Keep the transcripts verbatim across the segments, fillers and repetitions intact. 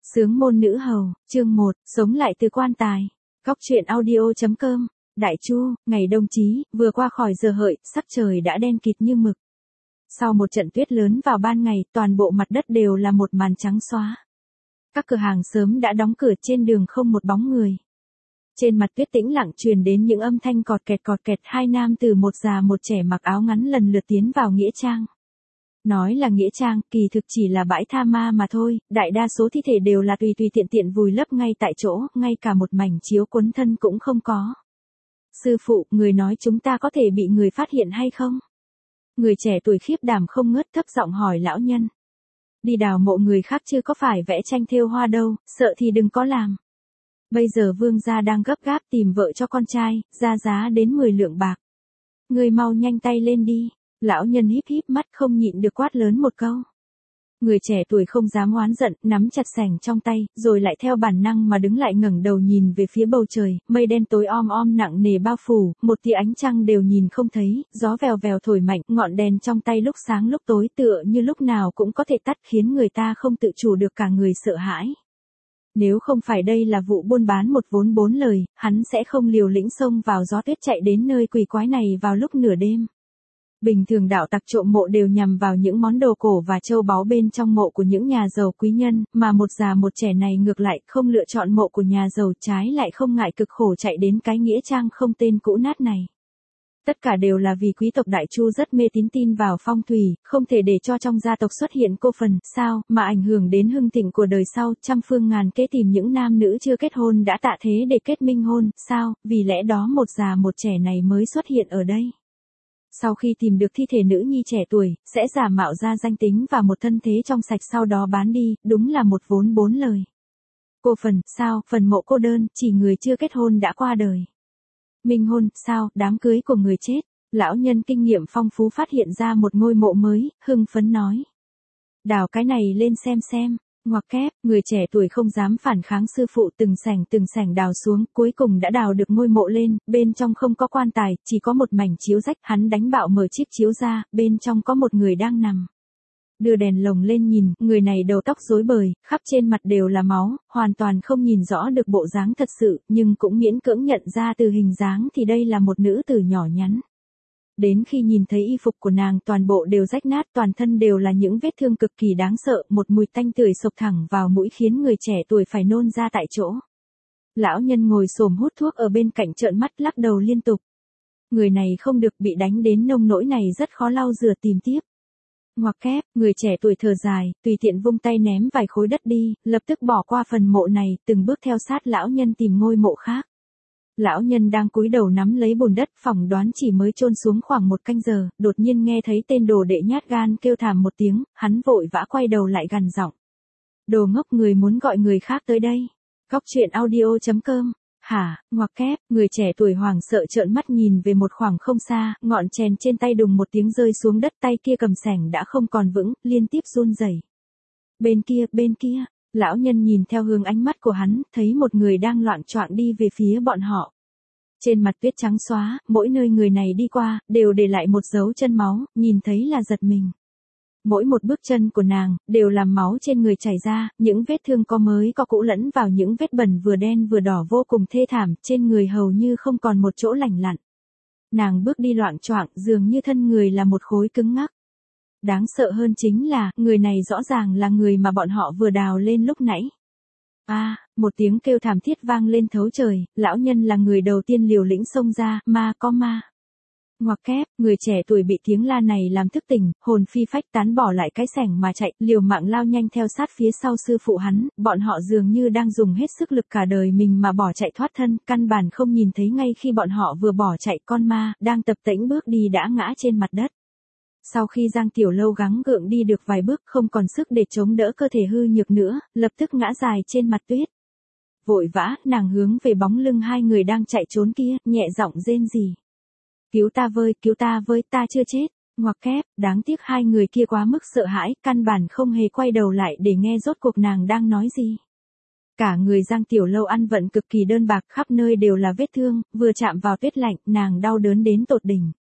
Sướng môn nữ hầu, chương một, sống lại từ quan tài. Góc truyện audio.com, Đại Chu, ngày đông chí, vừa qua khỏi giờ hợi, sắc trời đã đen kịt như mực. Sau một trận tuyết lớn vào ban ngày, toàn bộ mặt đất đều là một màn trắng xóa. Các cửa hàng sớm đã đóng cửa, trên đường không một bóng người. Trên mặt tuyết tĩnh lặng truyền đến những âm thanh cọt kẹt cọt kẹt, hai nam từ một già một trẻ mặc áo ngắn lần lượt tiến vào nghĩa trang. Nói là nghĩa trang, kỳ thực chỉ là bãi tha ma mà thôi, đại đa số thi thể đều là tùy tùy tiện tiện vùi lấp ngay tại chỗ, ngay cả một mảnh chiếu quấn thân cũng không có. Sư phụ, người nói chúng ta có thể bị người phát hiện hay không? Người trẻ tuổi khiếp đảm không ngớt thấp giọng hỏi lão nhân. Đi đào mộ người khác chứ có phải vẽ tranh thêu hoa đâu, sợ thì đừng có làm. Bây giờ vương gia đang gấp gáp tìm vợ cho con trai, ra giá đến mười lượng bạc. Người mau nhanh tay lên đi. Lão nhân híp híp mắt không nhịn được quát lớn một câu. Người trẻ tuổi không dám oán giận, nắm chặt sẻng trong tay, rồi lại theo bản năng mà đứng lại ngẩng đầu nhìn về phía bầu trời, mây đen tối om om nặng nề bao phủ, một tia ánh trăng đều nhìn không thấy, gió vèo vèo thổi mạnh, ngọn đèn trong tay lúc sáng lúc tối tựa như lúc nào cũng có thể tắt, khiến người ta không tự chủ được cả người sợ hãi. Nếu không phải đây là vụ buôn bán một vốn bốn lời, hắn sẽ không liều lĩnh xông vào gió tuyết chạy đến nơi quỷ quái này vào lúc nửa đêm. Bình thường đạo tặc trộm mộ đều nhằm vào những món đồ cổ và châu báu bên trong mộ của những nhà giàu quý nhân, mà một già một trẻ này ngược lại không lựa chọn mộ của nhà giàu, trái lại không ngại cực khổ chạy đến cái nghĩa trang không tên cũ nát này. Tất cả đều là vì quý tộc Đại Chu rất mê tín tin vào phong thủy, không thể để cho trong gia tộc xuất hiện cô phần, sao, mà ảnh hưởng đến hưng thịnh của đời sau, trăm phương ngàn kế tìm những nam nữ chưa kết hôn đã tạ thế để kết minh hôn, sao, vì lẽ đó một già một trẻ này mới xuất hiện ở đây. Sau khi tìm được thi thể nữ nhi trẻ tuổi, sẽ giả mạo ra danh tính và một thân thế trong sạch sau đó bán đi, đúng là một vốn bốn lời. Cô phần, sao, phần mộ cô đơn, chỉ người chưa kết hôn đã qua đời. Minh hôn, sao, đám cưới của người chết. Lão nhân kinh nghiệm phong phú phát hiện ra một ngôi mộ mới, hưng phấn nói. Đào cái này lên xem xem. Ngoặc kép, người trẻ tuổi không dám phản kháng sư phụ, từng sảnh từng sảnh đào xuống, cuối cùng đã đào được ngôi mộ lên, bên trong không có quan tài, chỉ có một mảnh chiếu rách, hắn đánh bạo mở chiếc chiếu ra, bên trong có một người đang nằm. Đưa đèn lồng lên nhìn, người này đầu tóc rối bời, khắp trên mặt đều là máu, hoàn toàn không nhìn rõ được bộ dáng thật sự, nhưng cũng miễn cưỡng nhận ra từ hình dáng thì đây là một nữ tử nhỏ nhắn. Đến khi nhìn thấy y phục của nàng toàn bộ đều rách nát, toàn thân đều là những vết thương cực kỳ đáng sợ, một mùi tanh tưởi sộc thẳng vào mũi khiến người trẻ tuổi phải nôn ra tại chỗ. Lão nhân ngồi xổm hút thuốc ở bên cạnh trợn mắt lắc đầu liên tục. Người này không được, bị đánh đến nông nỗi này rất khó lau rửa tìm tiếp. Ngoặc kép, người trẻ tuổi thở dài, tùy tiện vung tay ném vài khối đất đi, lập tức bỏ qua phần mộ này, từng bước theo sát lão nhân tìm ngôi mộ khác. Lão nhân đang cúi đầu nắm lấy bùn đất, phỏng đoán chỉ mới chôn xuống khoảng một canh giờ, đột nhiên nghe thấy tên đồ đệ nhát gan kêu thảm một tiếng, hắn vội vã quay đầu lại gằn giọng. Đồ ngốc, người muốn gọi người khác tới đây. Góc truyện audio.com. Hả, ngoặc kép, người trẻ tuổi hoảng sợ trợn mắt nhìn về một khoảng không xa, ngọn chèn trên tay đùng một tiếng rơi xuống đất, tay kia cầm sẻng đã không còn vững, liên tiếp run rẩy. Bên kia, bên kia. Lão nhân nhìn theo hướng ánh mắt của hắn, thấy một người đang loạng choạng đi về phía bọn họ. Trên mặt tuyết trắng xóa, mỗi nơi người này đi qua, đều để lại một dấu chân máu, nhìn thấy là giật mình. Mỗi một bước chân của nàng, đều làm máu trên người chảy ra, những vết thương có mới có cũ lẫn vào những vết bẩn vừa đen vừa đỏ vô cùng thê thảm, trên người hầu như không còn một chỗ lành lặn. Nàng bước đi loạng choạng, dường như thân người là một khối cứng ngắc. Đáng sợ hơn chính là, người này rõ ràng là người mà bọn họ vừa đào lên lúc nãy. A, à, một tiếng kêu thảm thiết vang lên thấu trời, lão nhân là người đầu tiên liều lĩnh xông ra, ma có ma. Ngoặc kép, người trẻ tuổi bị tiếng la này làm thức tỉnh, hồn phi phách tán bỏ lại cái sảnh mà chạy, liều mạng lao nhanh theo sát phía sau sư phụ hắn, bọn họ dường như đang dùng hết sức lực cả đời mình mà bỏ chạy thoát thân, căn bản không nhìn thấy ngay khi bọn họ vừa bỏ chạy con ma, đang tập tễnh bước đi đã ngã trên mặt đất. Sau khi Giang Tiểu Lâu gắng gượng đi được vài bước không còn sức để chống đỡ cơ thể hư nhược nữa, lập tức ngã dài trên mặt tuyết. Vội vã, nàng hướng về bóng lưng hai người đang chạy trốn kia, nhẹ giọng rên rỉ. Cứu ta với, cứu ta với, ta chưa chết. Ngoặc kép, đáng tiếc hai người kia quá mức sợ hãi, căn bản không hề quay đầu lại để nghe rốt cuộc nàng đang nói gì. Cả người Giang Tiểu Lâu ăn vận cực kỳ đơn bạc, khắp nơi đều là vết thương, vừa chạm vào tuyết lạnh, nàng đau đớn đến tột đỉnh.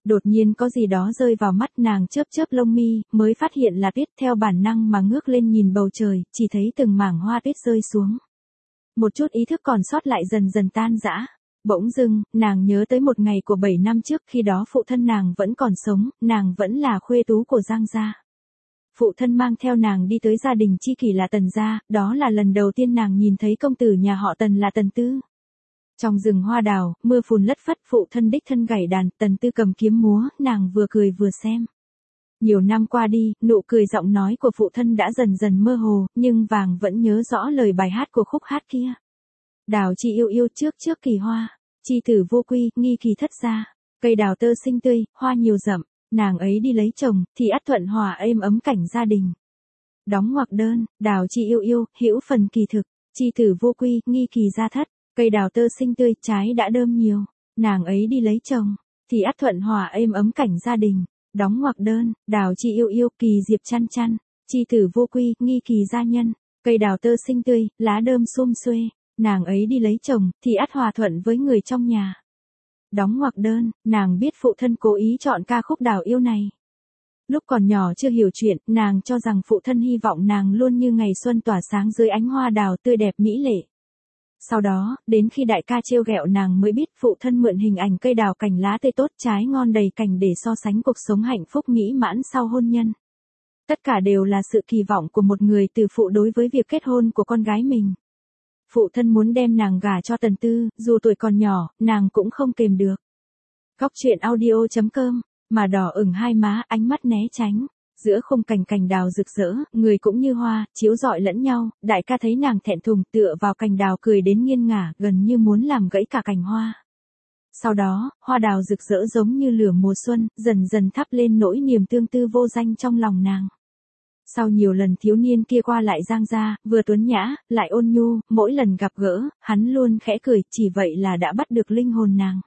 Đột nhiên có gì đó rơi vào mắt, nàng chớp chớp lông mi, mới phát hiện là tuyết, theo bản năng mà ngước lên nhìn bầu trời, chỉ thấy từng mảng hoa tuyết rơi xuống. Một chút ý thức còn sót lại dần dần tan rã. Bỗng dưng, nàng nhớ tới một ngày của bảy năm trước, khi đó phụ thân nàng vẫn còn sống, nàng vẫn là khuê tú của Giang gia. Phụ thân mang theo nàng đi tới gia đình chi kỷ là Tần gia, đó là lần đầu tiên nàng nhìn thấy công tử nhà họ Tần là Tần Tư. Trong rừng hoa đào, mưa phùn lất phất, phụ thân đích thân gảy đàn, Tần Tư cầm kiếm múa, nàng vừa cười vừa xem. Nhiều năm qua đi, nụ cười giọng nói của phụ thân đã dần dần mơ hồ, nhưng vàng vẫn nhớ rõ lời bài hát của khúc hát kia. Đào chi yêu yêu trước trước kỳ hoa, chi tử vô quy, nghi kỳ thất gia. Cây đào tơ xinh tươi, hoa nhiều rậm, nàng ấy đi lấy chồng, thì ắt thuận hòa êm ấm cảnh gia đình. Đóng ngoặc đơn, đào chi yêu yêu, hữu phần kỳ thực, chi tử vô quy, nghi kỳ gia thất. Cây đào tơ xinh tươi, trái đã đơm nhiều, nàng ấy đi lấy chồng, thì ắt thuận hòa êm ấm cảnh gia đình. Đóng ngoặc đơn, đào chi yêu yêu, kỳ diệp chăn chăn, chi tử vô quy, nghi kỳ gia nhân. Cây đào tơ xinh tươi, lá đơm sum xuê, nàng ấy đi lấy chồng, thì ắt hòa thuận với người trong nhà. Đóng ngoặc đơn, nàng biết phụ thân cố ý chọn ca khúc đào yêu này. Lúc còn nhỏ chưa hiểu chuyện, nàng cho rằng phụ thân hy vọng nàng luôn như ngày xuân tỏa sáng dưới ánh hoa đào tươi đẹp mỹ lệ. Sau đó, đến khi đại ca trêu ghẹo nàng mới biết phụ thân mượn hình ảnh cây đào cành lá tươi tốt, trái ngon đầy cành để so sánh cuộc sống hạnh phúc mỹ mãn sau hôn nhân. Tất cả đều là sự kỳ vọng của một người từ phụ đối với việc kết hôn của con gái mình. Phụ thân muốn đem nàng gả cho Tần Tư, dù tuổi còn nhỏ, nàng cũng không kềm được. Góc truyện audio chấm com, mà đỏ ửng hai má, ánh mắt né tránh. Giữa khung cành cành đào rực rỡ, người cũng như hoa, chiếu rọi lẫn nhau, đại ca thấy nàng thẹn thùng tựa vào cành đào cười đến nghiêng ngả, gần như muốn làm gãy cả cành hoa. Sau đó, hoa đào rực rỡ giống như lửa mùa xuân, dần dần thắp lên nỗi niềm tương tư vô danh trong lòng nàng. Sau nhiều lần thiếu niên kia qua lại Giang gia, vừa tuấn nhã, lại ôn nhu, mỗi lần gặp gỡ, hắn luôn khẽ cười, chỉ vậy là đã bắt được linh hồn nàng.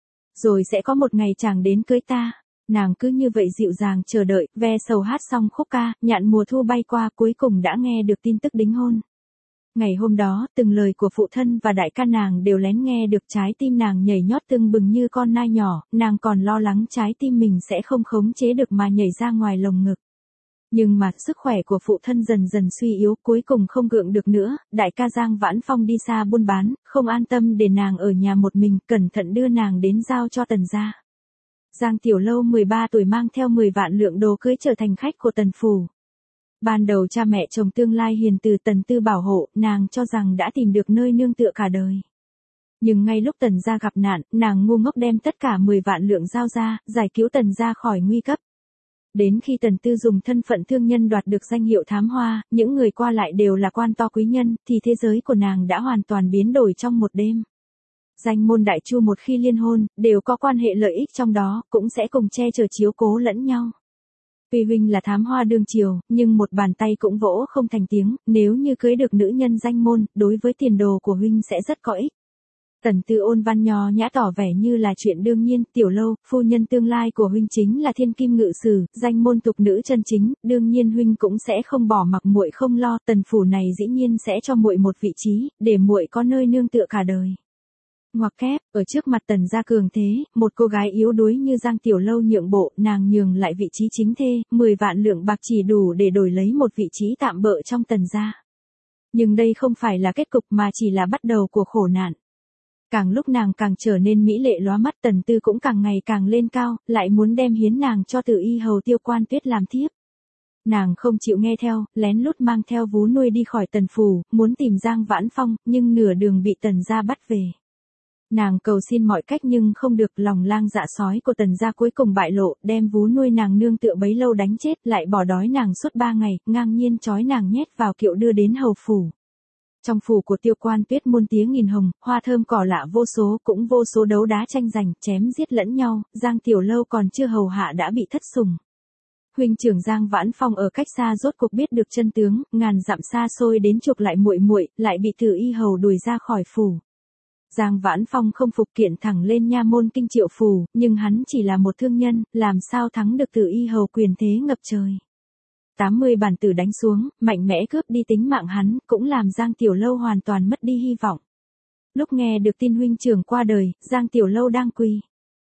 Rồi sẽ có một ngày chàng đến cưới ta. Nàng cứ như vậy dịu dàng chờ đợi, ve sầu hát xong khúc ca, nhạn mùa thu bay qua, cuối cùng đã nghe được tin tức đính hôn. Ngày hôm đó, từng lời của phụ thân và đại ca nàng đều lén nghe được, trái tim nàng nhảy nhót tưng bừng như con nai nhỏ, nàng còn lo lắng trái tim mình sẽ không khống chế được mà nhảy ra ngoài lồng ngực. Nhưng mà, sức khỏe của phụ thân dần dần suy yếu, cuối cùng không gượng được nữa, đại ca Giang Vãn Phong đi xa buôn bán, không an tâm để nàng ở nhà một mình, cẩn thận đưa nàng đến giao cho Tần gia. Giang Tiểu Lâu mười ba tuổi mang theo mười vạn lượng đồ cưới trở thành khách của Tần phủ. Ban đầu cha mẹ chồng tương lai hiền từ Tần Tư bảo hộ, nàng cho rằng đã tìm được nơi nương tựa cả đời. Nhưng ngay lúc Tần gia gặp nạn, nàng ngu ngốc đem tất cả mười vạn lượng giao ra, giải cứu Tần gia khỏi nguy cấp. Đến khi Tần Tư dùng thân phận thương nhân đoạt được danh hiệu thám hoa, những người qua lại đều là quan to quý nhân, thì thế giới của nàng đã hoàn toàn biến đổi trong một đêm. Danh môn đại chu một khi liên hôn, đều có quan hệ lợi ích trong đó, cũng sẽ cùng che chở chiếu cố lẫn nhau. Tuy huynh là thám hoa đương triều, nhưng một bàn tay cũng vỗ không thành tiếng, nếu như cưới được nữ nhân danh môn, đối với tiền đồ của huynh sẽ rất có ích. Tần Tư ôn văn nho nhã tỏ vẻ như là chuyện đương nhiên, Tiểu Lâu, phu nhân tương lai của huynh chính là thiên kim ngự sử, danh môn tục nữ chân chính, đương nhiên huynh cũng sẽ không bỏ mặc muội không lo, Tần phủ này dĩ nhiên sẽ cho muội một vị trí, để muội có nơi nương tựa cả đời. Ngoặc kép, ở trước mặt Tần gia cường thế, một cô gái yếu đuối như Giang Tiểu Lâu nhượng bộ, nàng nhường lại vị trí chính thê, mười vạn lượng bạc chỉ đủ để đổi lấy một vị trí tạm bợ trong Tần gia. Nhưng đây không phải là kết cục mà chỉ là bắt đầu của khổ nạn. Càng lúc nàng càng trở nên mỹ lệ lóa mắt, Tần Tư cũng càng ngày càng lên cao, lại muốn đem hiến nàng cho Từ Y hầu Tiêu Quan Tuyết làm thiếp. Nàng không chịu nghe theo, lén lút mang theo vú nuôi đi khỏi Tần phủ, muốn tìm Giang Vãn Phong, nhưng nửa đường bị Tần gia bắt về. Nàng cầu xin mọi cách nhưng không được, lòng lang dạ sói của Tần gia cuối cùng bại lộ, đem vú nuôi nàng nương tựa bấy lâu đánh chết, lại bỏ đói nàng suốt ba ngày, ngang nhiên trói nàng nhét vào kiệu đưa đến hầu phủ. Trong phủ của Tiêu Quan Tuyết muôn tiếng nghìn hồng, hoa thơm cỏ lạ vô số, cũng vô số đấu đá tranh giành, chém giết lẫn nhau, Giang Tiểu Lâu còn chưa hầu hạ đã bị thất sủng. Huynh trưởng Giang Vãn Phong ở cách xa rốt cuộc biết được chân tướng, ngàn dặm xa xôi đến chuộc lại muội muội, lại bị Từ Y hầu đuổi ra khỏi phủ. Giang Vãn Phong không phục, kiện thẳng lên nha môn kinh triệu phủ, nhưng hắn chỉ là một thương nhân, làm sao thắng được Từ Y hầu quyền thế ngập trời. tám mươi bản tử đánh xuống, mạnh mẽ cướp đi tính mạng hắn, cũng làm Giang Tiểu Lâu hoàn toàn mất đi hy vọng. Lúc nghe được tin huynh trưởng qua đời, Giang Tiểu Lâu đang quỳ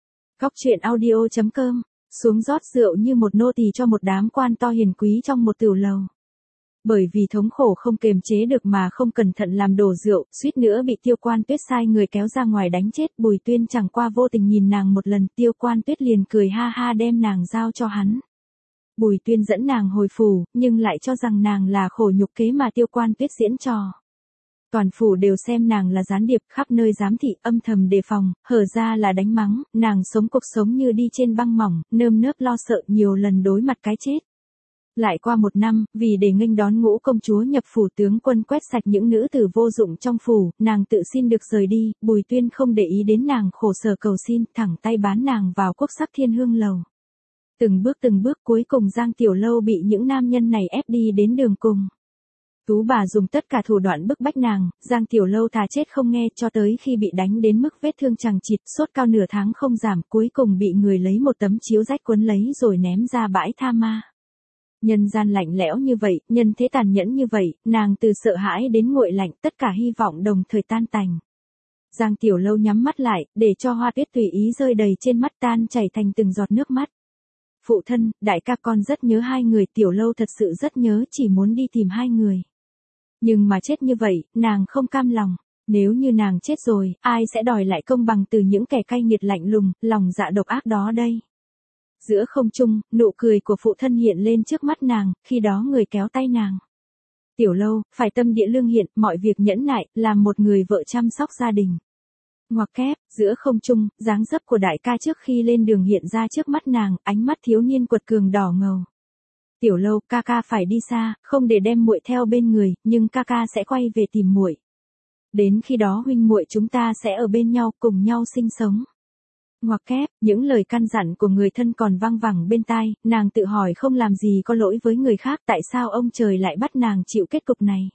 Cóc truyện audio chấm com, xuống rót rượu như một nô tỳ cho một đám quan to hiền quý trong một tửu lầu. Bởi vì thống khổ không kềm chế được mà không cẩn thận làm đổ rượu, suýt nữa bị Tiêu Quan Tuyết sai người kéo ra ngoài đánh chết. Bùi Tuyên chẳng qua vô tình nhìn nàng một lần, Tiêu Quan Tuyết liền cười ha ha đem nàng giao cho hắn. Bùi Tuyên dẫn nàng hồi phủ, nhưng lại cho rằng nàng là khổ nhục kế mà Tiêu Quan Tuyết diễn trò. Toàn phủ đều xem nàng là gián điệp, khắp nơi giám thị, âm thầm đề phòng, hở ra là đánh mắng, nàng sống cuộc sống như đi trên băng mỏng, nơm nớp lo sợ nhiều lần đối mặt cái chết. Lại qua một năm, vì để nghênh đón Ngũ công chúa nhập phủ, tướng quân quét sạch những nữ tử vô dụng trong phủ, nàng tự xin được rời đi. Bùi Tuyên không để ý đến nàng khổ sở cầu xin, thẳng tay bán nàng vào Quốc Sắc Thiên Hương lầu. Từng bước từng bước cuối cùng Giang Tiểu Lâu bị những nam nhân này ép đi đến đường cùng. Tú bà dùng tất cả thủ đoạn bức bách nàng, Giang Tiểu Lâu thà chết không nghe, cho tới khi bị đánh đến mức vết thương chằng chịt, sốt cao nửa tháng không giảm, cuối cùng bị người lấy một tấm chiếu rách quấn lấy rồi ném ra bãi tha ma. Nhân gian lạnh lẽo như vậy, nhân thế tàn nhẫn như vậy, nàng từ sợ hãi đến nguội lạnh, tất cả hy vọng đồng thời tan tành. Giang Tiểu Lâu nhắm mắt lại, để cho hoa tuyết tùy ý rơi đầy trên mắt, tan chảy thành từng giọt nước mắt. Phụ thân, đại ca con rất nhớ hai người. Tiểu Lâu thật sự rất nhớ, chỉ muốn đi tìm hai người. Nhưng mà chết như vậy, nàng không cam lòng. Nếu như nàng chết rồi, ai sẽ đòi lại công bằng từ những kẻ cay nghiệt lạnh lùng, lòng dạ độc ác đó đây? Giữa không trung, nụ cười của phụ thân hiện lên trước mắt nàng, khi đó người kéo tay nàng. Tiểu Lâu, phải tâm địa lương hiện, mọi việc nhẫn nại, làm một người vợ chăm sóc gia đình. Ngoặc kép, giữa không trung, dáng dấp của đại ca trước khi lên đường hiện ra trước mắt nàng, ánh mắt thiếu niên quật cường đỏ ngầu. Tiểu Lâu, ca ca phải đi xa, không để đem muội theo bên người, nhưng ca ca sẽ quay về tìm muội. Đến khi đó huynh muội chúng ta sẽ ở bên nhau, cùng nhau sinh sống. Ngoặc kép, những lời căn dặn của người thân còn vang vẳng bên tai, nàng tự hỏi không làm gì có lỗi với người khác, tại sao ông trời lại bắt nàng chịu kết cục này.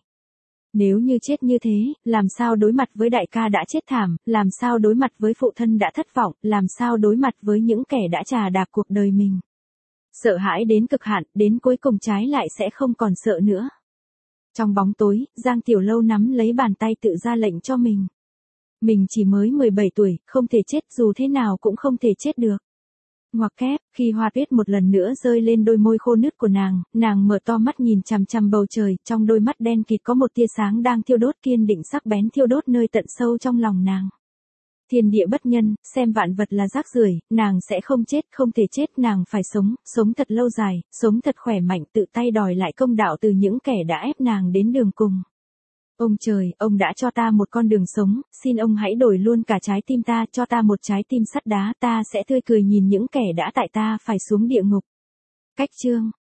Nếu như chết như thế, làm sao đối mặt với đại ca đã chết thảm, làm sao đối mặt với phụ thân đã thất vọng, làm sao đối mặt với những kẻ đã trà đạp cuộc đời mình. Sợ hãi đến cực hạn, đến cuối cùng trái lại sẽ không còn sợ nữa. Trong bóng tối, Giang Tiểu Lâu nắm lấy bàn tay tự ra lệnh cho mình. Mình chỉ mới mười bảy tuổi, không thể chết, dù thế nào cũng không thể chết được. Ngoặc kép, khi hoa tuyết một lần nữa rơi lên đôi môi khô nứt của nàng, nàng mở to mắt nhìn chằm chằm bầu trời, trong đôi mắt đen kịt có một tia sáng đang thiêu đốt, kiên định sắc bén thiêu đốt nơi tận sâu trong lòng nàng. Thiên địa bất nhân, xem vạn vật là rác rưởi, nàng sẽ không chết, không thể chết, nàng phải sống, sống thật lâu dài, sống thật khỏe mạnh, tự tay đòi lại công đạo từ những kẻ đã ép nàng đến đường cùng. Ông trời, ông đã cho ta một con đường sống, xin ông hãy đổi luôn cả trái tim ta, cho ta một trái tim sắt đá, ta sẽ tươi cười nhìn những kẻ đã tại ta phải xuống địa ngục. Cách chương